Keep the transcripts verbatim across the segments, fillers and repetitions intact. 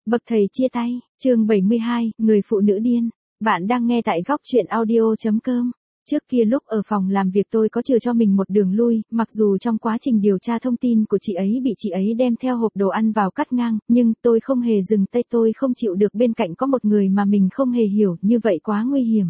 Bậc thầy chia tay, chương bảy mươi hai, người phụ nữ điên. Bạn đang nghe tại góc truyện audio chấm com. Trước kia lúc ở phòng làm việc tôi có chừa cho mình một đường lui, mặc dù trong quá trình điều tra thông tin của chị ấy bị chị ấy đem theo hộp đồ ăn vào cắt ngang, nhưng tôi không hề dừng tay, tôi không chịu được bên cạnh có một người mà mình không hề hiểu, như vậy quá nguy hiểm.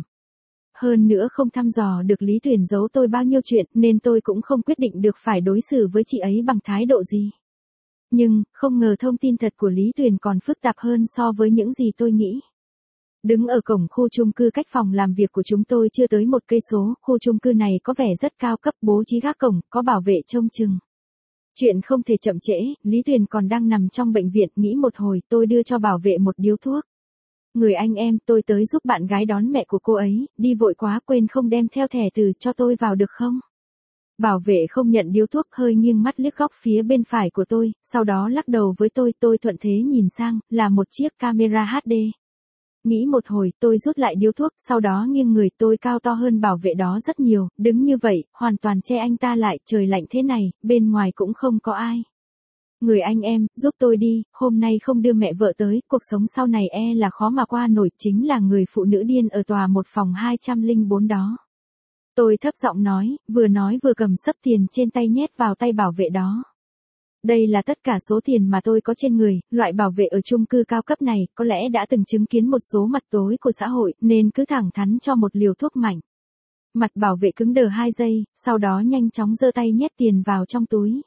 Hơn nữa không thăm dò được Lý Tuyền giấu tôi bao nhiêu chuyện, nên tôi cũng không quyết định được phải đối xử với chị ấy bằng thái độ gì. Nhưng, không ngờ thông tin thật của Lý Tuyền còn phức tạp hơn so với những gì tôi nghĩ. Đứng ở cổng khu chung cư cách phòng làm việc của chúng tôi chưa tới một cây số, khu chung cư này có vẻ rất cao cấp, bố trí gác cổng, có bảo vệ trông chừng. Chuyện không thể chậm trễ, Lý Tuyền còn đang nằm trong bệnh viện, nghĩ một hồi, tôi đưa cho bảo vệ một điếu thuốc. Người anh em, tôi tới giúp bạn gái đón mẹ của cô ấy, đi vội quá quên không đem theo thẻ từ, cho tôi vào được không? Bảo vệ không nhận điếu thuốc, hơi nghiêng mắt liếc góc phía bên phải của tôi, sau đó lắc đầu với tôi, tôi thuận thế nhìn sang, là một chiếc camera hát đê. Nghĩ một hồi, tôi rút lại điếu thuốc, sau đó nghiêng người, tôi cao to hơn bảo vệ đó rất nhiều, đứng như vậy, hoàn toàn che anh ta lại, trời lạnh thế này, bên ngoài cũng không có ai. Người anh em, giúp tôi đi, hôm nay không đưa mẹ vợ tới, cuộc sống sau này e là khó mà qua nổi, chính là người phụ nữ điên ở tòa một phòng hai trăm lẻ bốn đó. Tôi thấp giọng nói, vừa nói vừa cầm xấp tiền trên tay nhét vào tay bảo vệ đó. Đây là tất cả số tiền mà tôi có trên người, loại bảo vệ ở chung cư cao cấp này, có lẽ đã từng chứng kiến một số mặt tối của xã hội, nên cứ thẳng thắn cho một liều thuốc mạnh. Mặt bảo vệ cứng đờ hai giây, sau đó nhanh chóng giơ tay nhét tiền vào trong túi.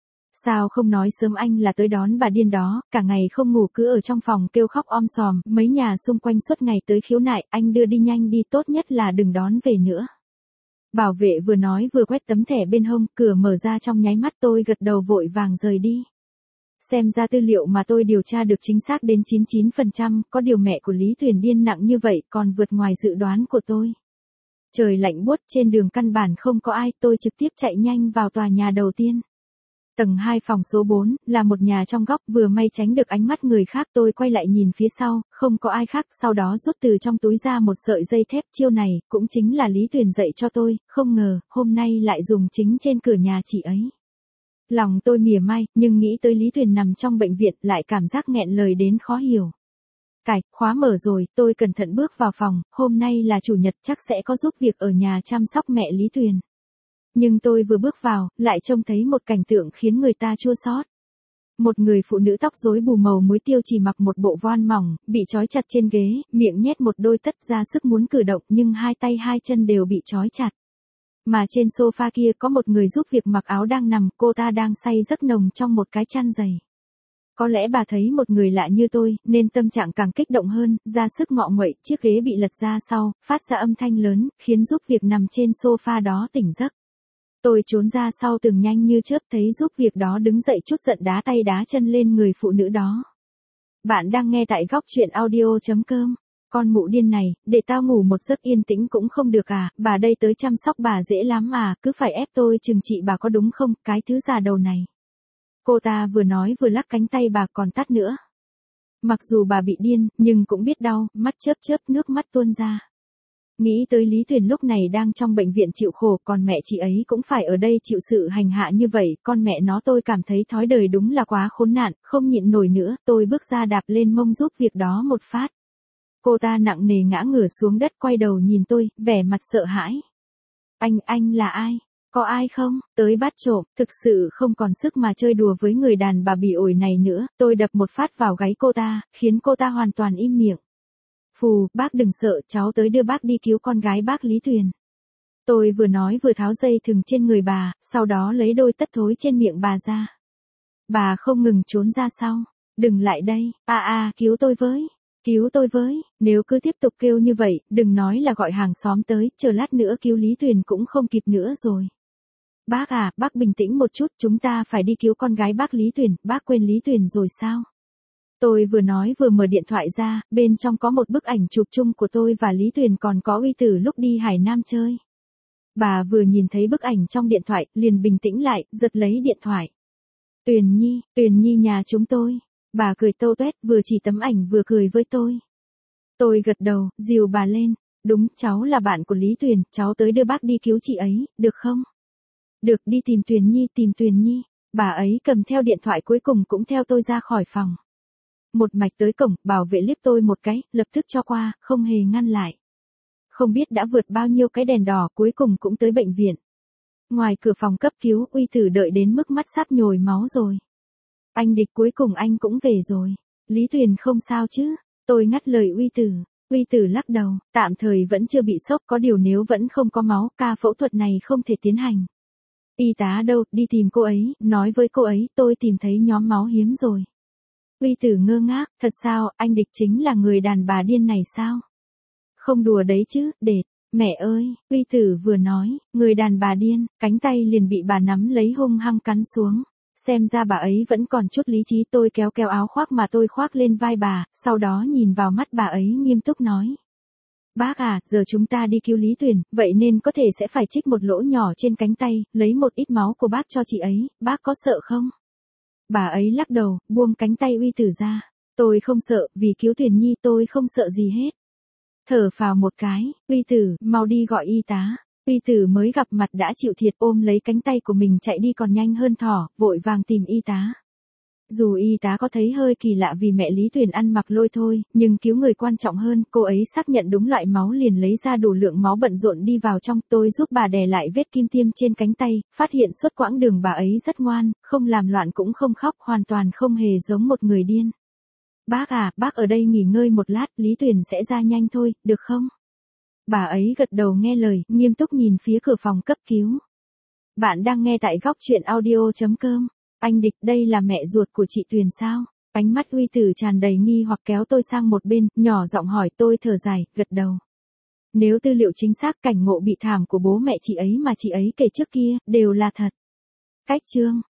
Sao không nói sớm anh là tới đón bà điên đó, cả ngày không ngủ cứ ở trong phòng kêu khóc om sòm, mấy nhà xung quanh suốt ngày tới khiếu nại, anh đưa đi nhanh đi, tốt nhất là đừng đón về nữa. Bảo vệ vừa nói vừa quét tấm thẻ bên hông, cửa mở ra trong nháy mắt, tôi gật đầu vội vàng rời đi. Xem ra tư liệu mà tôi điều tra được chính xác đến chín mươi chín phần trăm, có điều mẹ của Lý Tuyền điên nặng như vậy còn vượt ngoài dự đoán của tôi. Trời lạnh buốt, trên đường căn bản không có ai, tôi trực tiếp chạy nhanh vào tòa nhà đầu tiên. Tầng hai phòng số bốn, là một nhà trong góc, vừa may tránh được ánh mắt người khác, tôi quay lại nhìn phía sau, không có ai khác, sau đó rút từ trong túi ra một sợi dây thép, chiêu này, cũng chính là Lý Tuyền dạy cho tôi, không ngờ, hôm nay lại dùng chính trên cửa nhà chị ấy. Lòng tôi mỉa mai, nhưng nghĩ tới Lý Tuyền nằm trong bệnh viện, lại cảm giác nghẹn lời đến khó hiểu. Cài, khóa mở rồi, tôi cẩn thận bước vào phòng, hôm nay là chủ nhật, chắc sẽ có giúp việc ở nhà chăm sóc mẹ Lý Tuyền. Nhưng tôi vừa bước vào, lại trông thấy một cảnh tượng khiến người ta chua xót. Một người phụ nữ tóc rối bù màu muối tiêu chỉ mặc một bộ voan mỏng, bị trói chặt trên ghế, miệng nhét một đôi tất, ra sức muốn cử động nhưng hai tay hai chân đều bị trói chặt. Mà trên sofa kia có một người giúp việc mặc áo đang nằm, cô ta đang say giấc nồng trong một cái chăn dày. Có lẽ bà thấy một người lạ như tôi, nên tâm trạng càng kích động hơn, ra sức ngọ nguậy, chiếc ghế bị lật ra sau, phát ra âm thanh lớn, khiến giúp việc nằm trên sofa đó tỉnh giấc. Tôi trốn ra sau tường nhanh như chớp, thấy giúp việc đó đứng dậy chút giận đá tay đá chân lên người phụ nữ đó. Bạn đang nghe tại góc truyện audio chấm com. Con mụ điên này, để tao ngủ một giấc yên tĩnh cũng không được à, bà đây tới chăm sóc bà dễ lắm à, cứ phải ép tôi trừng trị bà có đúng không, cái thứ già đầu này. Cô ta vừa nói vừa lắc cánh tay bà còn tát nữa. Mặc dù bà bị điên, nhưng cũng biết đau, mắt chớp chớp nước mắt tuôn ra. Nghĩ tới Lý Tuyền lúc này đang trong bệnh viện chịu khổ, còn mẹ chị ấy cũng phải ở đây chịu sự hành hạ như vậy, con mẹ nó, tôi cảm thấy thói đời đúng là quá khốn nạn, không nhịn nổi nữa, tôi bước ra đạp lên mông giúp việc đó một phát. Cô ta nặng nề ngã ngửa xuống đất, quay đầu nhìn tôi, vẻ mặt sợ hãi. Anh, anh là ai? Có ai không? Tới bắt trộm, thực sự không còn sức mà chơi đùa với người đàn bà bị ổi này nữa, tôi đập một phát vào gáy cô ta, khiến cô ta hoàn toàn im miệng. Phù, bác đừng sợ, cháu tới đưa bác đi cứu con gái bác Lý Tuyền. Tôi vừa nói vừa tháo dây thừng trên người bà, sau đó lấy đôi tất thối trên miệng bà ra. Bà không ngừng trốn ra sau. Đừng lại đây, a a, cứu tôi với, cứu tôi với, nếu cứ tiếp tục kêu như vậy, đừng nói là gọi hàng xóm tới, chờ lát nữa cứu Lý Tuyền cũng không kịp nữa rồi. Bác à, bác bình tĩnh một chút, chúng ta phải đi cứu con gái bác Lý Tuyền, bác quên Lý Tuyền rồi sao? Tôi vừa nói vừa mở điện thoại ra, bên trong có một bức ảnh chụp chung của tôi và Lý Tuyền, còn có Uy Tử lúc đi Hải Nam chơi. Bà vừa nhìn thấy bức ảnh trong điện thoại, liền bình tĩnh lại, giật lấy điện thoại. Tuyền Nhi, Tuyền Nhi nhà chúng tôi. Bà cười tâu tuét, vừa chỉ tấm ảnh vừa cười với tôi. Tôi gật đầu, dìu bà lên. Đúng, cháu là bạn của Lý Tuyền, cháu tới đưa bác đi cứu chị ấy, được không? Được, đi tìm Tuyền Nhi, tìm Tuyền Nhi. Bà ấy cầm theo điện thoại, cuối cùng cũng theo tôi ra khỏi phòng. một mạch tới cổng, bảo vệ liếc tôi một cái, lập tức cho qua, không hề ngăn lại. Không biết đã vượt bao nhiêu cái đèn đỏ, cuối cùng cũng tới bệnh viện. Ngoài cửa phòng cấp cứu, Uy Tử đợi đến mức mắt sắp nhồi máu rồi. Anh Địch, cuối cùng anh cũng về rồi. Lý Tuyền không sao chứ? Tôi ngắt lời Uy Tử. Uy Tử lắc đầu, tạm thời vẫn chưa bị sốc, có điều nếu vẫn không có máu, ca phẫu thuật này không thể tiến hành. Y tá đâu, đi tìm cô ấy, nói với cô ấy, tôi tìm thấy nhóm máu hiếm rồi. Uy Tử ngơ ngác, thật sao, anh Địch chính là người đàn bà điên này sao? Không đùa đấy chứ, Đệt. Mẹ ơi, Uy Tử vừa nói, người đàn bà điên, cánh tay liền bị bà nắm lấy hung hăng cắn xuống. Xem ra bà ấy vẫn còn chút lý trí, tôi kéo kéo áo khoác mà tôi khoác lên vai bà, sau đó nhìn vào mắt bà ấy nghiêm túc nói. Bác à, giờ chúng ta đi cứu Lý Tuyền, vậy nên có thể sẽ phải trích một lỗ nhỏ trên cánh tay, lấy một ít máu của bác cho chị ấy, bác có sợ không? Bà ấy lắc đầu, buông cánh tay Uy Tử ra. Tôi không sợ, vì cứu Tuyền Nhi tôi không sợ gì hết. Thở phào một cái, Uy Tử, mau đi gọi y tá. Uy Tử mới gặp mặt đã chịu thiệt, ôm lấy cánh tay của mình chạy đi còn nhanh hơn thỏ, vội vàng tìm y tá. Dù y tá có thấy hơi kỳ lạ vì mẹ Lý Tuyền ăn mặc lôi thôi, nhưng cứu người quan trọng hơn, cô ấy xác nhận đúng loại máu liền lấy ra đủ lượng máu, bận rộn đi vào trong. Tôi giúp bà đè lại vết kim tiêm trên cánh tay, phát hiện suốt quãng đường bà ấy rất ngoan, không làm loạn cũng không khóc, hoàn toàn không hề giống một người điên. Bác à, bác ở đây nghỉ ngơi một lát, Lý Tuyền sẽ ra nhanh thôi, được không? Bà ấy gật đầu nghe lời, nghiêm túc nhìn phía cửa phòng cấp cứu. Bạn đang nghe tại góc truyện audio chấm com. Anh Địch, đây là mẹ ruột của chị Tuyền sao? Ánh mắt Uy Tử tràn đầy nghi hoặc, kéo tôi sang một bên, nhỏ giọng hỏi. Tôi thở dài, gật đầu. Nếu tư liệu chính xác, cảnh ngộ bị thảm của bố mẹ chị ấy mà chị ấy kể trước kia, đều là thật. Cách chương.